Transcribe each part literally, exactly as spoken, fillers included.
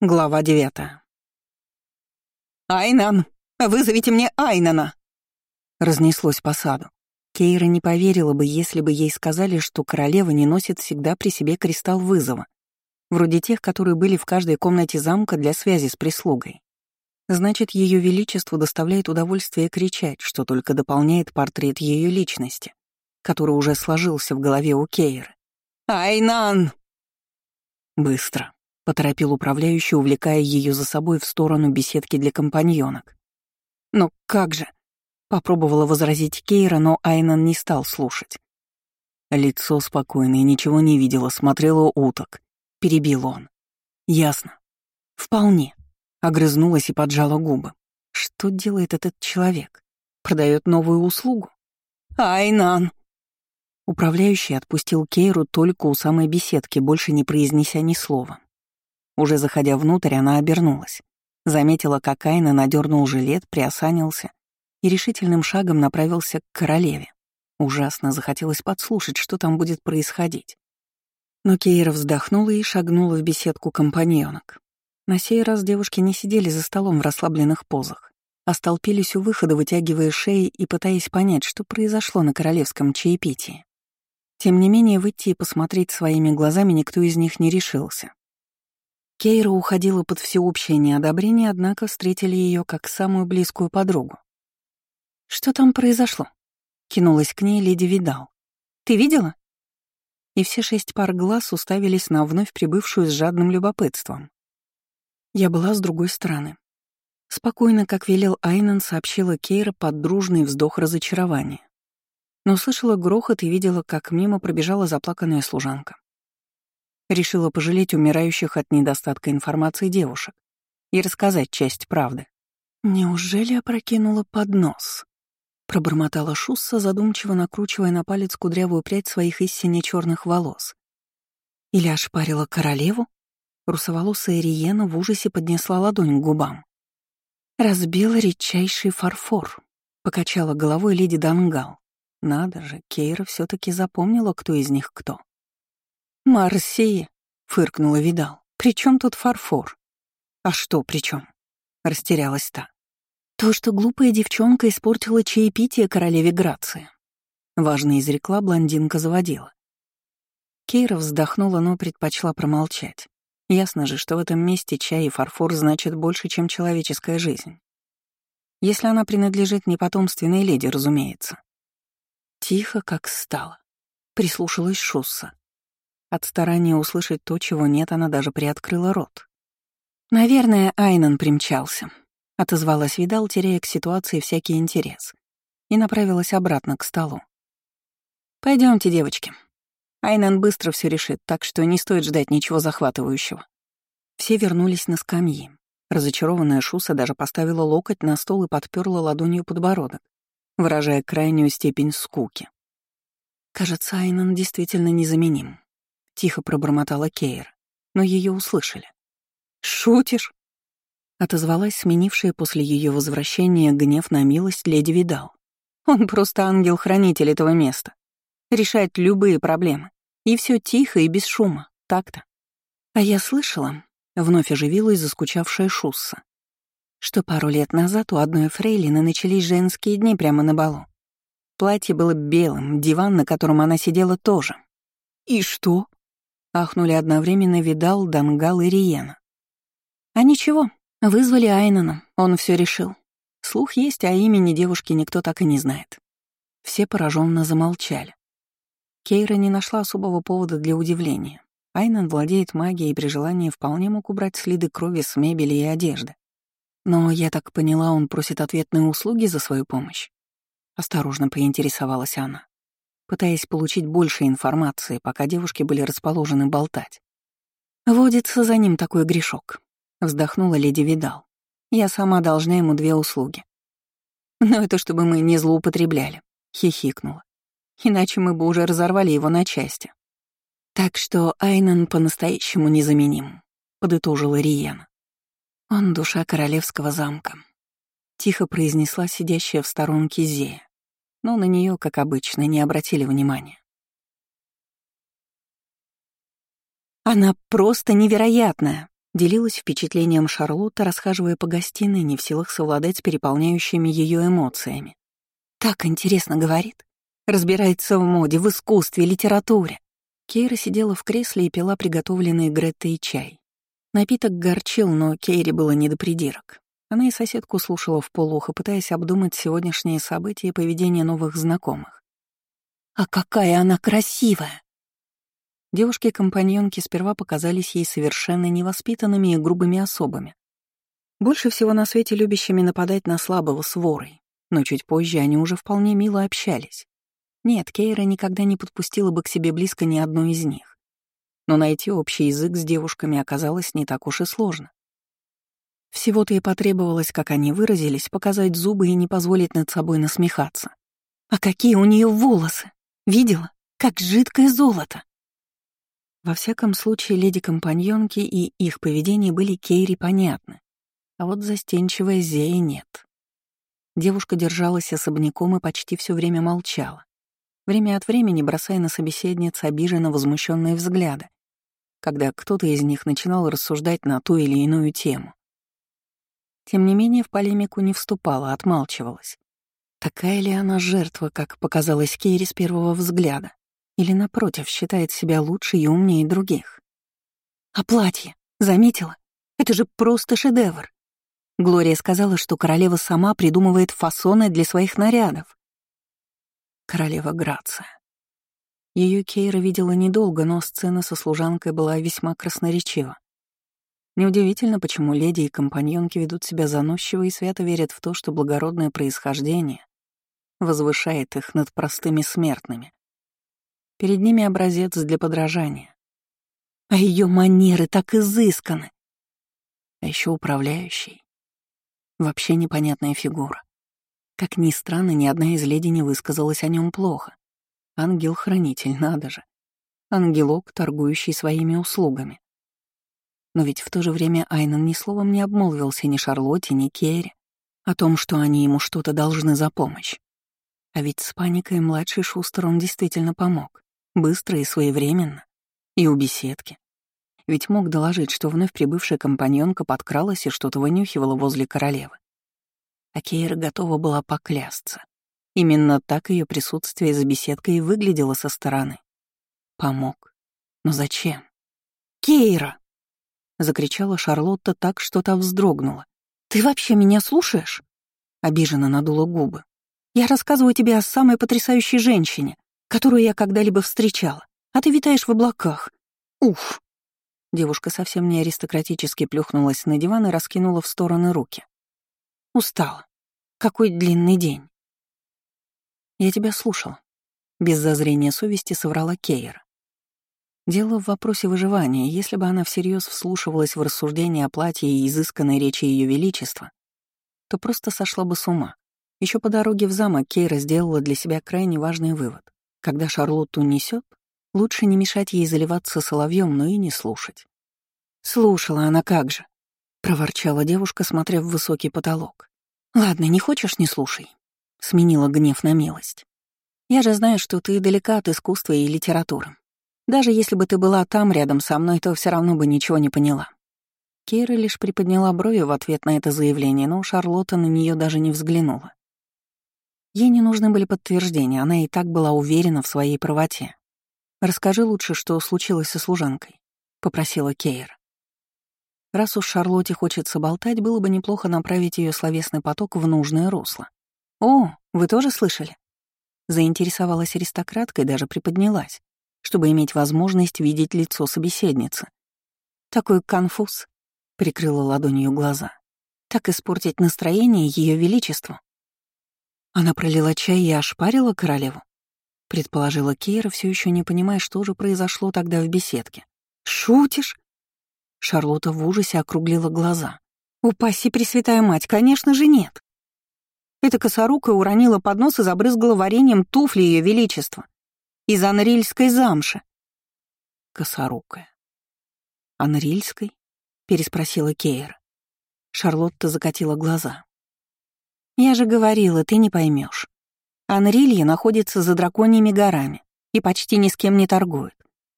Глава девятая. «Айнан! Вызовите мне Айнана!» Разнеслось по саду. Кейра не поверила бы, если бы ей сказали, что королева не носит всегда при себе кристалл вызова, вроде тех, которые были в каждой комнате замка для связи с прислугой. Значит, ее величеству доставляет удовольствие кричать, что только дополняет портрет ее личности, который уже сложился в голове у Кейры. «Айнан!» Быстро. — поторопил управляющий, увлекая ее за собой в сторону беседки для компаньонок. «Но как же?» — попробовала возразить Кейра, но Айнан не стал слушать. Лицо спокойное, ничего не видела, смотрела уток. Перебил он. «Ясно. Вполне». Огрызнулась и поджала губы. Что делает этот человек? Продает новую услугу? «Айнан!» Управляющий отпустил Кейру только у самой беседки, больше не произнеся ни слова. Уже заходя внутрь, она обернулась. Заметила, как Айна надернул жилет, приосанился и решительным шагом направился к королеве. Ужасно захотелось подслушать, что там будет происходить. Но Кейра вздохнула и шагнула в беседку компаньонок. На сей раз девушки не сидели за столом в расслабленных позах, а столпились у выхода, вытягивая шеи и пытаясь понять, что произошло на королевском чаепитии. Тем не менее, выйти и посмотреть своими глазами никто из них не решился. Кейра уходила под всеобщее неодобрение, однако встретили ее как самую близкую подругу. «Что там произошло?» — кинулась к ней леди Видал. «Ты видела?» И все шесть пар глаз уставились на вновь прибывшую с жадным любопытством. Я была с другой стороны. Спокойно, как велел Айнан, сообщила Кейра под дружный вздох разочарования. Но слышала грохот и видела, как мимо пробежала заплаканная служанка. Решила пожалеть умирающих от недостатка информации девушек и рассказать часть правды. «Неужели опрокинула поднос?» — пробормотала Шусса, задумчиво накручивая на палец кудрявую прядь своих истинно черных волос. «Или ошпарила королеву?» Русоволосая Риена в ужасе поднесла ладонь к губам. «Разбила редчайший фарфор», — покачала головой леди Дангал. Надо же, Кейра все таки запомнила, кто из них кто. «Марсия», — фыркнула Видал, — «при чем тут фарфор?» «А что при чем? Растерялась та. «То, что глупая девчонка испортила чаепитие королеве Грации», — важно изрекла блондинка-заводила. Кейра вздохнула, но предпочла промолчать. Ясно же, что в этом месте чай и фарфор значат больше, чем человеческая жизнь. Если она принадлежит непотомственной леди, разумеется. Тихо, как стало. Прислушалась Шусса. От старания услышать то, чего нет, она даже приоткрыла рот. «Наверное, Айнан примчался», — отозвалась Видал, теряя к ситуации всякий интерес, и направилась обратно к столу. Пойдемте, девочки. Айнан быстро все решит, так что не стоит ждать ничего захватывающего». Все вернулись на скамьи. Разочарованная Шусса даже поставила локоть на стол и подперла ладонью подбородок, выражая крайнюю степень скуки. «Кажется, Айнан действительно незаменим», — тихо пробормотала Кейра, но ее услышали. «Шутишь?» — отозвалась сменившая после ее возвращения гнев на милость леди Видал. «Он просто ангел-хранитель этого места. Решает любые проблемы. И все тихо и без шума, так-то». «А я слышала», — вновь оживилась заскучавшая Шусса, что пару лет назад у одной фрейлины начались женские дни прямо на балу. Платье было белым, диван, на котором она сидела, тоже. «И что?» — ахнули одновременно Видал, Дангал и Риена. «А ничего, вызвали Айнана, он все решил. Слух есть, а имени девушки никто так и не знает». Все пораженно замолчали. Кейра не нашла особого повода для удивления. Айнан владеет магией и при желании вполне мог убрать следы крови с мебели и одежды. Но, я так поняла, он просит ответные услуги за свою помощь. Осторожно поинтересовалась она, пытаясь получить больше информации, пока девушки были расположены болтать. «Водится за ним такой грешок», — вздохнула леди Видал. «Я сама должна ему две услуги». «Но это чтобы мы не злоупотребляли», — хихикнула. «Иначе мы бы уже разорвали его на части». «Так что Айнан по-настоящему незаменим», — подытожила Риена. «Он душа королевского замка», — тихо произнесла сидящая в сторонке Зея, но на нее, как обычно, не обратили внимания. «Она просто невероятная», Делилась впечатлением Шарлотта, расхаживая по гостиной, не в силах совладать с переполняющими ее эмоциями. «Так интересно говорит. Разбирается в моде, в искусстве, литературе». Кейра сидела в кресле и пила приготовленный Греттой чай. Напиток горчил, но Кейре было не до придирок. Она и соседку слушала вполуха, пытаясь обдумать сегодняшние события и поведение новых знакомых. «А какая она красивая!» Девушки-компаньонки сперва показались ей совершенно невоспитанными и грубыми особами. Больше всего на свете любящими нападать на слабого с ворой, но чуть позже они уже вполне мило общались. Нет, Кейра никогда не подпустила бы к себе близко ни одну из них. Но найти общий язык с девушками оказалось не так уж и сложно. Всего-то и потребовалось, как они выразились, показать зубы и не позволить над собой насмехаться. «А какие у нее волосы! Видела? Как жидкое золото!» Во всяком случае, леди-компаньонки и их поведение были Кейре понятны, а вот застенчивая Зея нет. Девушка держалась особняком и почти все время молчала, время от времени бросая на собеседниц обиженно возмущенные взгляды, когда кто-то из них начинал рассуждать на ту или иную тему. Тем не менее, в полемику не вступала, отмалчивалась. Такая ли она жертва, как показалось Кейре с первого взгляда? Или, напротив, считает себя лучше и умнее других? А платье, заметила? Это же просто шедевр. Глория сказала, что королева сама придумывает фасоны для своих нарядов. Королева Грация. Ее Кейра видела недолго, но сцена со служанкой была весьма красноречива. Неудивительно, почему леди и компаньонки ведут себя заносчиво и свято верят в то, что благородное происхождение возвышает их над простыми смертными. Перед ними образец для подражания. А ее манеры так изысканы. А еще управляющий. Вообще непонятная фигура. Как ни странно, ни одна из леди не высказалась о нем плохо. Ангел-хранитель, надо же. Ангелок, торгующий своими услугами. Но ведь в то же время Айнан ни словом не обмолвился ни Шарлотте, ни Кейре о том, что они ему что-то должны за помощь. А ведь с паникой младший Шустер он действительно помог. Быстро и своевременно. И у беседки. Ведь мог доложить, что вновь прибывшая компаньонка подкралась и что-то вынюхивала возле королевы. А Кейра готова была поклясться. Именно так ее присутствие за беседкой и выглядело со стороны. Помог. Но зачем? «Кейра!» — закричала Шарлотта так, что та вздрогнула. «Ты вообще меня слушаешь?» Обиженно надула губы. «Я рассказываю тебе о самой потрясающей женщине, которую я когда-либо встречала, а ты витаешь в облаках. Уф!» Девушка совсем не аристократически плюхнулась на диван и раскинула в стороны руки. «Устала. Какой длинный день». «Я тебя слушала», — без зазрения совести соврала Кейра. Дело в вопросе выживания. Если бы она всерьез вслушивалась в рассуждения о платье и изысканной речи Ее Величества, то просто сошла бы с ума. Еще по дороге в замок Кейра сделала для себя крайне важный вывод. Когда Шарлотту несет, лучше не мешать ей заливаться соловьем, но и не слушать. «Слушала она как же», — проворчала девушка, смотря в высокий потолок. «Ладно, не хочешь — не слушай», — сменила гнев на милость. «Я же знаю, что ты далека от искусства и литературы. Даже если бы ты была там рядом со мной, то все равно бы ничего не поняла». Кейра лишь приподняла брови в ответ на это заявление, но Шарлотта на нее даже не взглянула. Ей не нужны были подтверждения, она и так была уверена в своей правоте. «Расскажи лучше, что случилось со служанкой», — попросила Кейра. Раз уж Шарлотте хочется болтать, было бы неплохо направить ее словесный поток в нужное русло. «О, вы тоже слышали?» Заинтересовалась аристократка и даже приподнялась, чтобы иметь возможность видеть лицо собеседницы. «Такой конфуз», — прикрыла ладонью глаза. «Так испортить настроение Ее Величеству». Она пролила чай и ошпарила королеву, предположила Кейра, все еще не понимая, что же произошло тогда в беседке. «Шутишь?» Шарлотта в ужасе округлила глаза. «Упаси, Пресвятая Мать, конечно же нет!» Эта косорукая уронила поднос и забрызгала вареньем туфли Ее Величества из анрильской замши. «Косорукая? Анрильской?» — переспросила Кейра. Шарлотта закатила глаза. «Я же говорила, ты не поймешь. Анрилья находится за драконьими горами и почти ни с кем не торгует.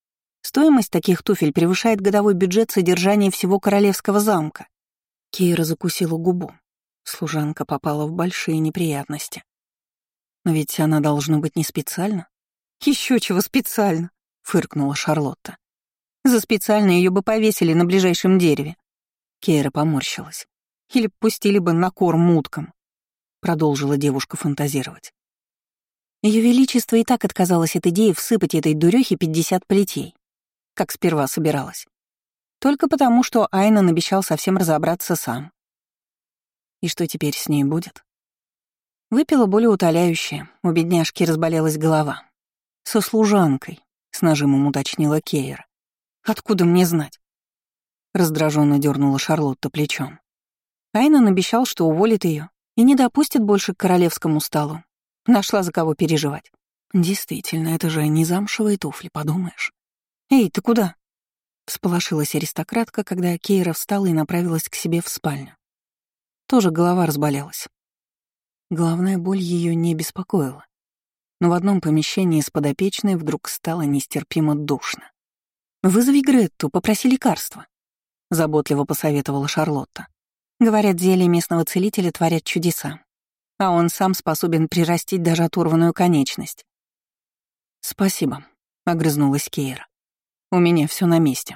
Стоимость таких туфель превышает годовой бюджет содержания всего королевского замка. Кейра закусила губу. Служанка попала в большие неприятности. Но ведь она должна быть не специально. Еще чего специально, фыркнула Шарлотта. За специально ее бы повесили на ближайшем дереве. Кейра поморщилась. Или пустили бы на корм уткам. Продолжила девушка фантазировать. Ее Величество и так отказалось от идеи всыпать этой дурехе пятьдесят плетей, как сперва собиралась. Только потому, что Айнан обещал совсем разобраться сам. И что теперь с ней будет? Выпила болеутоляющее, у бедняжки разболелась голова. Со служанкой, с нажимом уточнила Кейра. Откуда мне знать? Раздраженно дернула Шарлотта плечом. Айнан обещал, что уволит ее и не допустит больше к королевскому столу. Нашла за кого переживать. Действительно, это же не замшевые туфли, подумаешь. «Эй, ты куда?» Всполошилась аристократка, когда Кейра встала и направилась к себе в спальню. Тоже голова разболелась. Головная боль ее не беспокоила. Но в одном помещении с подопечной вдруг стало нестерпимо душно. «Вызови Гретту, попроси лекарства», — заботливо посоветовала Шарлотта. Говорят, зелья местного целителя творят чудеса, а он сам способен прирастить даже оторванную конечность. «Спасибо», — огрызнулась Кейра. «У меня все на месте».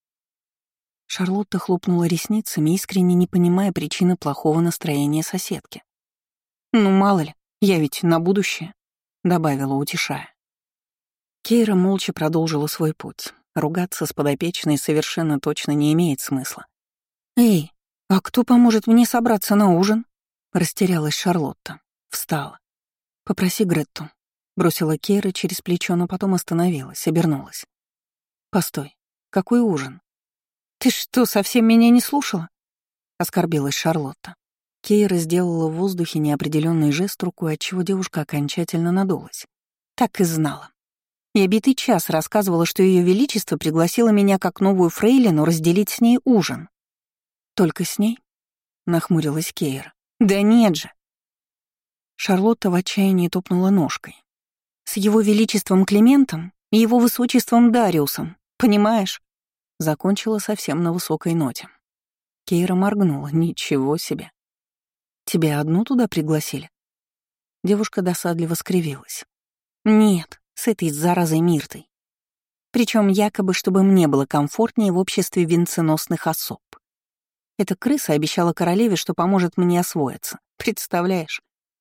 Шарлотта хлопнула ресницами, искренне не понимая причины плохого настроения соседки. «Ну, мало ли, я ведь на будущее», — добавила, утешая. Кейра молча продолжила свой путь. Ругаться с подопечной совершенно точно не имеет смысла. «Эй, а кто поможет мне собраться на ужин?» Растерялась Шарлотта. Встала. «Попроси Гретту», — бросила Кейра через плечо, но потом остановилась, обернулась. «Постой, какой ужин?» «Ты что, совсем меня не слушала?» — оскорбилась Шарлотта. Кейра сделала в воздухе неопределенный жест рукой, отчего девушка окончательно надулась. Так и знала. Я битый час рассказывала, что Ее Величество пригласило меня как новую фрейлину разделить с ней ужин. «Только с ней?» — нахмурилась Кейра. «Да нет же!» Шарлотта в отчаянии топнула ножкой. «С Его Величеством Климентом и Его Высочеством Дариусом, понимаешь?» Закончила совсем на высокой ноте. Кейра моргнула. «Ничего себе!» «Тебя одну туда пригласили?» Девушка досадливо скривилась. «Нет, с этой заразой Миртой. Причем якобы, чтобы мне было комфортнее в обществе венценосных особ. Эта крыса обещала королеве, что поможет мне освоиться. Представляешь?»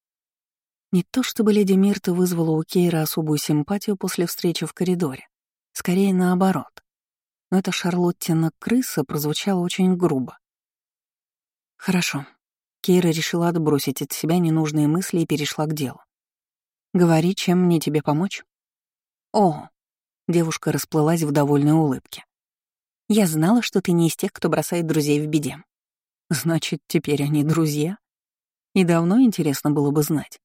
Не то чтобы леди Мирта вызвала у Кейра особую симпатию после встречи в коридоре. Скорее наоборот. Но эта Шарлоттина крыса прозвучала очень грубо. «Хорошо». Кейра решила отбросить от себя ненужные мысли и перешла к делу. «Говори, чем мне тебе помочь?» «О!» — девушка расплылась в довольной улыбке. «Я знала, что ты не из тех, кто бросает друзей в беде. Значит, теперь они друзья? И давно интересно было бы знать.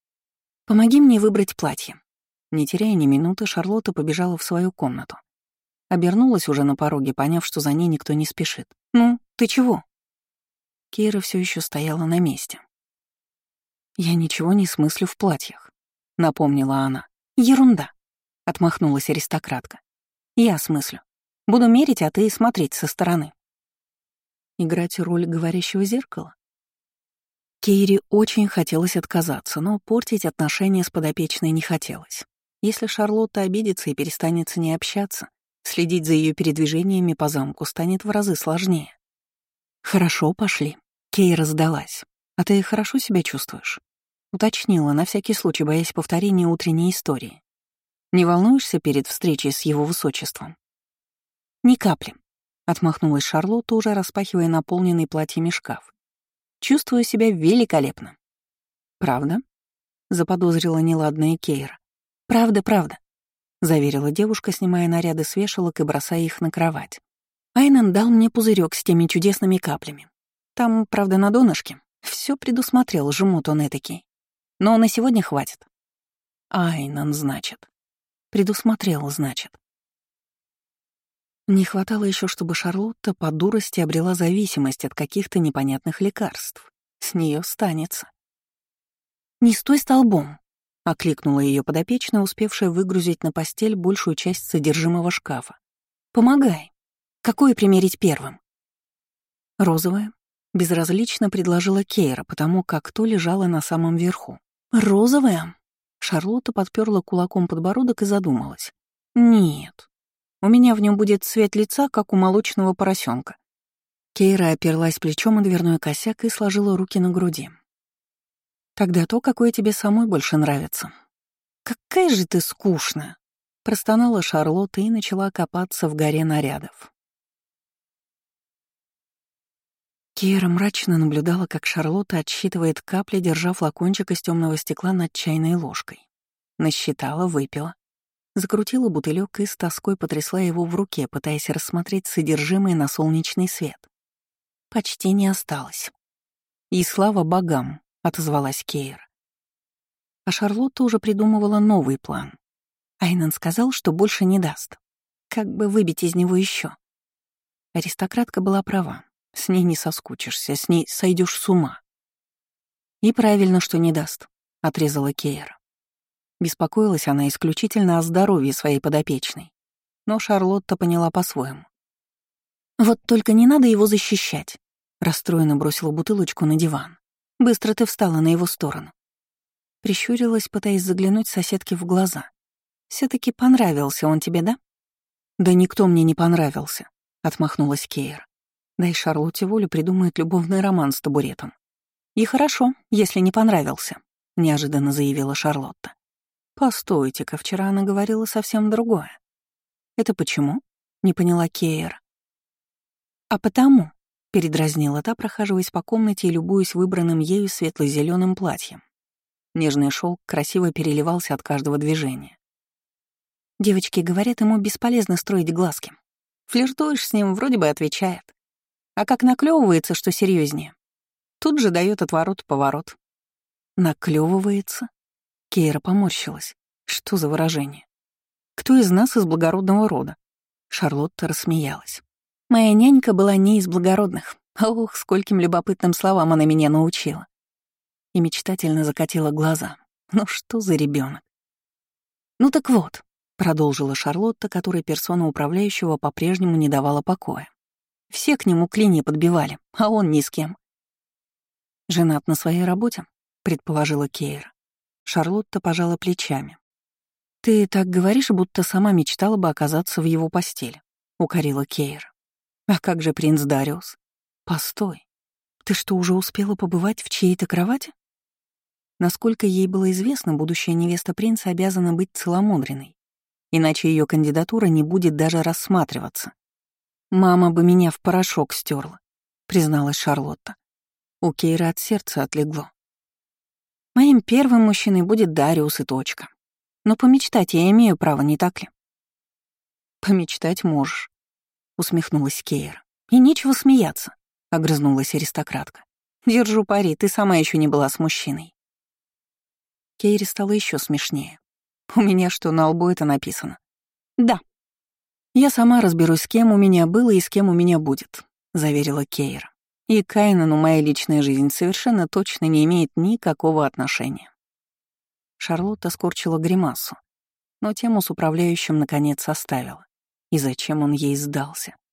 Помоги мне выбрать платье». Не теряя ни минуты, Шарлотта побежала в свою комнату. Обернулась уже на пороге, поняв, что за ней никто не спешит. «Ну, ты чего?» Кейра все еще стояла на месте. «Я ничего не смыслю в платьях», — напомнила она. «Ерунда», — отмахнулась аристократка. «Я смыслю. Буду мерить, а ты смотреть со стороны». Играть роль говорящего зеркала? Кейре очень хотелось отказаться, но портить отношения с подопечной не хотелось. Если Шарлотта обидится и перестанет с ней общаться, следить за ее передвижениями по замку станет в разы сложнее. «Хорошо, пошли». Кейра сдалась. «А ты хорошо себя чувствуешь?» Уточнила, на всякий случай, боясь повторения утренней истории. «Не волнуешься перед встречей с его высочеством?» «Ни капли», — отмахнулась Шарлотта, уже распахивая наполненный платьями шкаф. «Чувствую себя великолепно». «Правда?» — заподозрила неладная Кейра. «Правда, правда», — заверила девушка, снимая наряды с вешалок и бросая их на кровать. «Айнан дал мне пузырек с теми чудесными каплями. Там, правда, на донышке. Все предусмотрел, жмут он этакий. Но на сегодня хватит». «Айнан, значит. Предусмотрел, значит». Не хватало еще, чтобы Шарлотта по дурости обрела зависимость от каких-то непонятных лекарств. С нее станется. «Не стой столбом», — окликнула ее подопечная, успевшая выгрузить на постель большую часть содержимого шкафа, Помогай. Какое примерить первым? Розовое. Безразлично предложила Кейра, потому как то лежало на самом верху. Розовое? Шарлотта подперла кулаком подбородок и задумалась. Нет. У меня в нем будет цвет лица, как у молочного поросенка. Кейра оперлась плечом о дверной косяк и сложила руки на груди. Тогда то, какое тебе самой больше нравится. Какая же ты скучная! Простонала Шарлотта и начала копаться в горе нарядов. Кейра мрачно наблюдала, как Шарлотта отсчитывает капли, держа флакончик из темного стекла над чайной ложкой. Насчитала, выпила. Закрутила бутылек и с тоской потрясла его в руке, пытаясь рассмотреть содержимое на солнечный свет. Почти не осталось. «И слава богам», — отозвалась Кейра. А Шарлотта уже придумывала новый план. Айнан сказал, что больше не даст. Как бы выбить из него еще? Аристократка была права. С ней не соскучишься, с ней сойдешь с ума. И правильно, что не даст, — отрезала Кейра. Беспокоилась она исключительно о здоровье своей подопечной. Но Шарлотта поняла по-своему. «Вот только не надо его защищать», — расстроенно бросила бутылочку на диван. «Быстро ты встала на его сторону». Прищурилась, пытаясь заглянуть соседке в глаза. «Всё-таки понравился он тебе, да?» «Да никто мне не понравился», — отмахнулась Кейра. «Дай Шарлотте волю, придумает любовный роман с табуретом». «И хорошо, если не понравился», — неожиданно заявила Шарлотта. «Постойте-ка, вчера она говорила совсем другое». «Это почему?» — не поняла Кейра. «А потому», — передразнила та, прохаживаясь по комнате и любуясь выбранным ею светло-зеленым платьем. Нежный шелк красиво переливался от каждого движения. Девочки говорят, ему бесполезно строить глазки. Флиртуешь с ним, вроде бы отвечает. А как наклевывается, что серьезнее, тут же дает отворот-поворот. Наклевывается? Кейра поморщилась. Что за выражение? Кто из нас из благородного рода? Шарлотта рассмеялась. Моя нянька была не из благородных. Ох, скольким любопытным словам она меня научила. И мечтательно закатила глаза. Ну что за ребенок? Ну так вот, продолжила Шарлотта, которой персона управляющего по-прежнему не давала покоя. Все к нему клинья подбивали, а он ни с кем. «Женат на своей работе?» — предположила Кейра. Шарлотта пожала плечами. «Ты так говоришь, будто сама мечтала бы оказаться в его постели», — укорила Кейра. «А как же принц Дариус? Постой, ты что, уже успела побывать в чьей-то кровати?» Насколько ей было известно, будущая невеста принца обязана быть целомудренной, иначе ее кандидатура не будет даже рассматриваться. «Мама бы меня в порошок стерла», — призналась Шарлотта. У Кейры от сердца отлегло. «Моим первым мужчиной будет Дариус и точка. Но помечтать я имею право, не так ли?» «Помечтать можешь», — усмехнулась Кейра. «И нечего смеяться», — огрызнулась аристократка. «Держу пари, ты сама еще не была с мужчиной». Кейре стало еще смешнее. «У меня что, на лбу это написано?» «Да». «Я сама разберусь, с кем у меня было и с кем у меня будет», — заверила Кейра. «И к Айнану моя личная жизнь совершенно точно не имеет никакого отношения». Шарлотта скорчила гримасу, но тему с управляющим наконец оставила. И зачем он ей сдался?